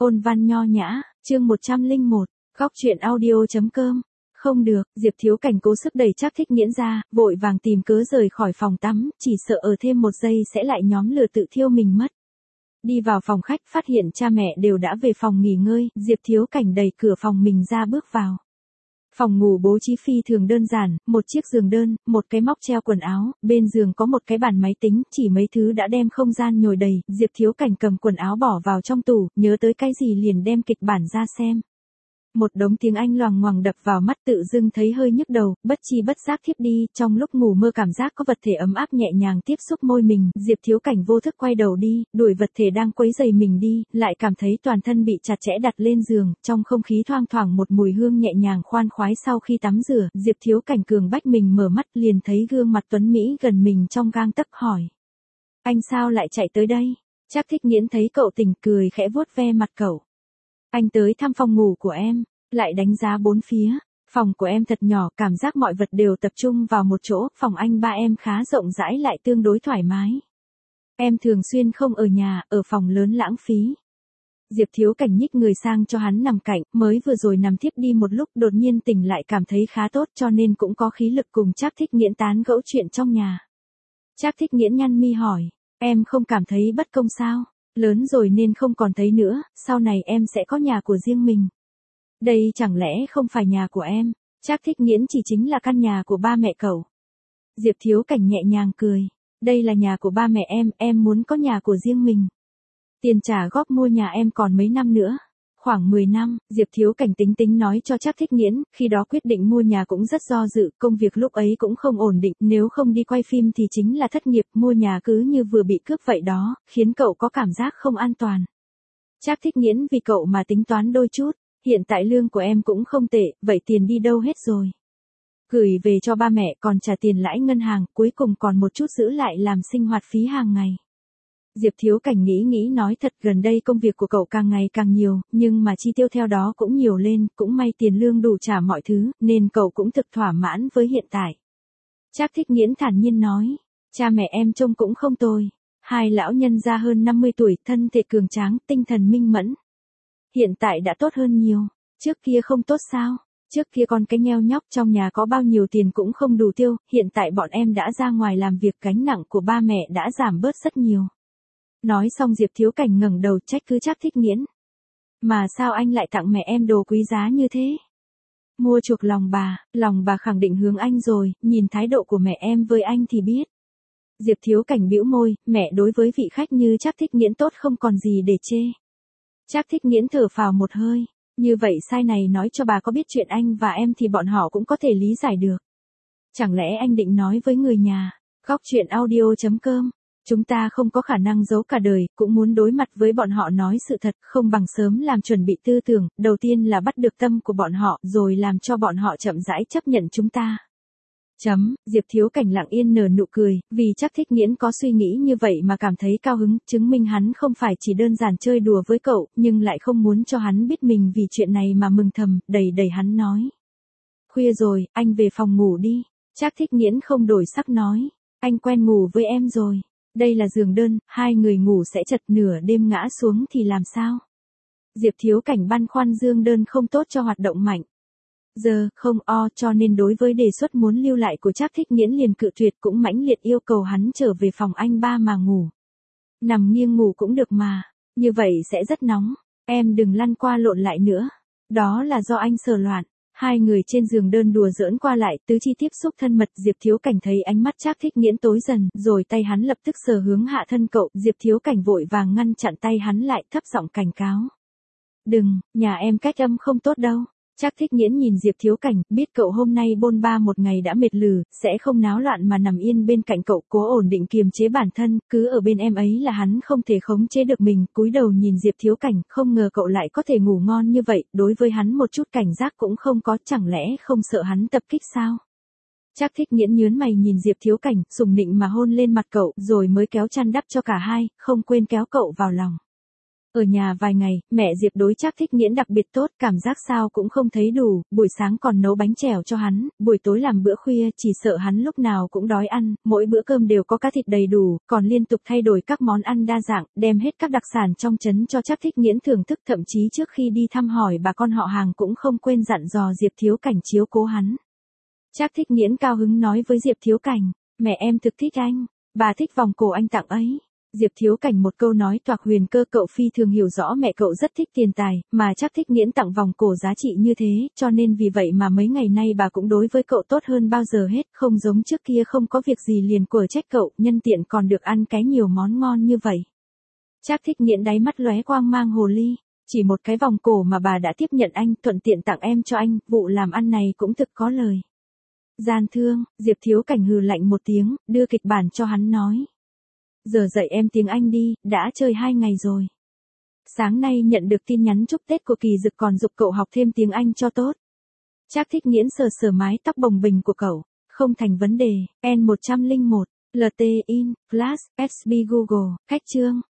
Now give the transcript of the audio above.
Ôn văn nho nhã, chương 101, góc truyện audio.com. Không được, Diệp Thiếu Cảnh cố sức đẩy Trác Thích Nghiễn ra, vội vàng tìm cớ rời khỏi phòng tắm, chỉ sợ ở thêm một giây sẽ lại nhóm lửa tự thiêu mình mất. Đi vào phòng khách phát hiện cha mẹ đều đã về phòng nghỉ ngơi, Diệp Thiếu Cảnh đẩy cửa phòng mình ra bước vào. Phòng ngủ bố trí phi thường đơn giản, một chiếc giường đơn, một cái móc treo quần áo, bên giường có một cái bàn máy tính, chỉ mấy thứ đã đem không gian nhồi đầy, Diệp Thiếu Cảnh cầm quần áo bỏ vào trong tủ, nhớ tới cái gì liền đem kịch bản ra xem. Một đống tiếng Anh loằng ngoằng đập vào mắt tự dưng thấy hơi nhức đầu, bất chi bất giác thiếp đi, trong lúc ngủ mơ cảm giác có vật thể ấm áp nhẹ nhàng tiếp xúc môi mình, Diệp Thiếu Cảnh vô thức quay đầu đi, đuổi vật thể đang quấy rầy mình đi, lại cảm thấy toàn thân bị chặt chẽ đặt lên giường, trong không khí thoang thoảng một mùi hương nhẹ nhàng khoan khoái sau khi tắm rửa, Diệp Thiếu Cảnh cường bách mình mở mắt liền thấy gương mặt tuấn Mỹ gần mình trong gang tấc hỏi. Anh sao lại chạy tới đây? Trác Thích Nghiễn thấy cậu tỉnh cười khẽ vuốt ve mặt cậu. Anh tới thăm phòng ngủ của em, lại đánh giá bốn phía. Phòng của em thật nhỏ, cảm giác mọi vật đều tập trung vào một chỗ, phòng anh ba em khá rộng rãi lại tương đối thoải mái. Em thường xuyên không ở nhà, ở phòng lớn lãng phí. Diệp Thiếu Cảnh nhích người sang cho hắn nằm cạnh, mới vừa rồi nằm thiếp đi một lúc đột nhiên tỉnh lại cảm thấy khá tốt cho nên cũng có khí lực cùng Trác Thích Nghiễn tán gẫu chuyện trong nhà. Trác Thích Nghiễn nhăn mi hỏi, em không cảm thấy bất công sao? Lớn rồi nên không còn thấy nữa, sau này em sẽ có nhà của riêng mình. Đây chẳng lẽ không phải nhà của em? Trác Thích Nghiễn chỉ chính là căn nhà của ba mẹ cậu. Diệp Thiếu Cảnh nhẹ nhàng cười. Đây là nhà của ba mẹ em muốn có nhà của riêng mình. Tiền trả góp mua nhà em còn mấy năm nữa? Khoảng 10 năm, Diệp Thiếu Cảnh tính tính nói cho Trác Thích Nghiễn, khi đó quyết định mua nhà cũng rất do dự, công việc lúc ấy cũng không ổn định, nếu không đi quay phim thì chính là thất nghiệp, mua nhà cứ như vừa bị cướp vậy đó, khiến cậu có cảm giác không an toàn. Trác Thích Nghiễn vì cậu mà tính toán đôi chút. Hiện tại lương của em cũng không tệ, vậy tiền đi đâu hết rồi? Gửi về cho ba mẹ còn trả tiền lãi ngân hàng, cuối cùng còn một chút giữ lại làm sinh hoạt phí hàng ngày. Diệp Thiếu Cảnh nghĩ nói thật gần đây công việc của cậu càng ngày càng nhiều, nhưng mà chi tiêu theo đó cũng nhiều lên, cũng may tiền lương đủ trả mọi thứ, nên cậu cũng thực thỏa mãn với hiện tại. Trác Thích Nghiễn thản nhiên nói, cha mẹ em trông cũng không tồi. Hai lão nhân ra hơn 50 tuổi, thân thể cường tráng, tinh thần minh mẫn. Hiện tại đã tốt hơn nhiều, trước kia không tốt sao? Trước kia con cái nheo nhóc trong nhà có bao nhiêu tiền cũng không đủ tiêu, hiện tại bọn em đã ra ngoài làm việc gánh nặng của ba mẹ đã giảm bớt rất nhiều. Nói xong Diệp Thiếu Cảnh ngẩng đầu trách cứ Trác Thích Nghiễn. Mà sao anh lại tặng mẹ em đồ quý giá như thế? Mua chuộc lòng bà khẳng định hướng anh rồi, nhìn thái độ của mẹ em với anh thì biết. Diệp Thiếu Cảnh bĩu môi, mẹ đối với vị khách như Trác Thích Nghiễn tốt không còn gì để chê. Trác Thích Nghiễn thở phào một hơi, như vậy sai này nói cho bà có biết chuyện anh và em thì bọn họ cũng có thể lý giải được. Chẳng lẽ anh định nói với người nhà, góc truyện audio.com, chúng ta không có khả năng giấu cả đời, cũng muốn đối mặt với bọn họ nói sự thật, không bằng sớm làm chuẩn bị tư tưởng, đầu tiên là bắt được tâm của bọn họ, rồi làm cho bọn họ chậm rãi chấp nhận chúng ta. Diệp Thiếu Cảnh lặng yên nở nụ cười, vì Trác Thích Nghiễn có suy nghĩ như vậy mà cảm thấy cao hứng, chứng minh hắn không phải chỉ đơn giản chơi đùa với cậu, nhưng lại không muốn cho hắn biết mình vì chuyện này mà mừng thầm, đẩy hắn nói. Khuya rồi, anh về phòng ngủ đi. Trác Thích Nghiễn không đổi sắc nói, anh quen ngủ với em rồi. Đây là giường đơn, hai người ngủ sẽ chật nửa đêm ngã xuống thì làm sao? Diệp Thiếu Cảnh băn khoăn giường đơn không tốt cho hoạt động mạnh. Giờ, không cho nên đối với đề xuất muốn lưu lại của Trác Thích Nghiễn liền cự tuyệt cũng mãnh liệt yêu cầu hắn trở về phòng anh ba mà ngủ. Nằm nghiêng ngủ cũng được mà, như vậy sẽ rất nóng, em đừng lăn qua lộn lại nữa. Đó là do anh sờ loạn. Hai người trên giường đơn đùa giỡn qua lại, tứ chi tiếp xúc thân mật, Diệp Thiếu Cảnh thấy ánh mắt Trác Thích Nghiễn tối dần, rồi tay hắn lập tức sờ hướng hạ thân cậu, Diệp Thiếu Cảnh vội vàng ngăn chặn tay hắn lại, thấp giọng cảnh cáo. Đừng, nhà em cách âm không tốt đâu. Trác Thích Nghiễn nhìn Diệp Thiếu Cảnh, biết cậu hôm nay bôn ba một ngày đã mệt lử, sẽ không náo loạn mà nằm yên bên cạnh cậu, cố ổn định kiềm chế bản thân, cứ ở bên em ấy là hắn không thể khống chế được mình, cúi đầu nhìn Diệp Thiếu Cảnh, không ngờ cậu lại có thể ngủ ngon như vậy, đối với hắn một chút cảnh giác cũng không có, chẳng lẽ không sợ hắn tập kích sao? Trác Thích Nghiễn nhớn mày nhìn Diệp Thiếu Cảnh, sùng nịnh mà hôn lên mặt cậu, rồi mới kéo chăn đắp cho cả hai, không quên kéo cậu vào lòng. Ở nhà vài ngày, mẹ Diệp đối Trác Thích Nghiễn đặc biệt tốt, cảm giác sao cũng không thấy đủ, buổi sáng còn nấu bánh chèo cho hắn, buổi tối làm bữa khuya, chỉ sợ hắn lúc nào cũng đói ăn, mỗi bữa cơm đều có cá thịt đầy đủ, còn liên tục thay đổi các món ăn đa dạng, đem hết các đặc sản trong trấn cho Trác Thích Nghiễn thưởng thức, thậm chí trước khi đi thăm hỏi bà con họ hàng cũng không quên dặn dò Diệp Thiếu Cảnh chiếu cố hắn. Trác Thích Nghiễn cao hứng nói với Diệp Thiếu Cảnh, mẹ em thực thích anh, bà thích vòng cổ anh tặng ấy. Diệp Thiếu Cảnh một câu nói toạc huyền cơ, cậu phi thường hiểu rõ mẹ cậu rất thích tiền tài, mà Trác Thích Nghiễn tặng vòng cổ giá trị như thế, cho nên vì vậy mà mấy ngày nay bà cũng đối với cậu tốt hơn bao giờ hết, không giống trước kia không có việc gì liền quở trách cậu, nhân tiện còn được ăn cái nhiều món ngon như vậy. Trác Thích Nghiễn đáy mắt lóe quang mang hồ ly, chỉ một cái vòng cổ mà bà đã tiếp nhận anh, thuận tiện tặng em cho anh, vụ làm ăn này cũng thực có lời. Gian thương, Diệp Thiếu Cảnh hừ lạnh một tiếng, đưa kịch bản cho hắn nói. Giờ dạy em tiếng Anh đi, đã chơi 2 ngày rồi. Sáng nay nhận được tin nhắn chúc Tết của Kỳ Dực còn giục cậu học thêm tiếng Anh cho tốt. Trác Thích Nghiễn sờ sờ mái tóc bồng bềnh của cậu, không thành vấn đề, N101, LT in, Flash, SB Google, khách chương.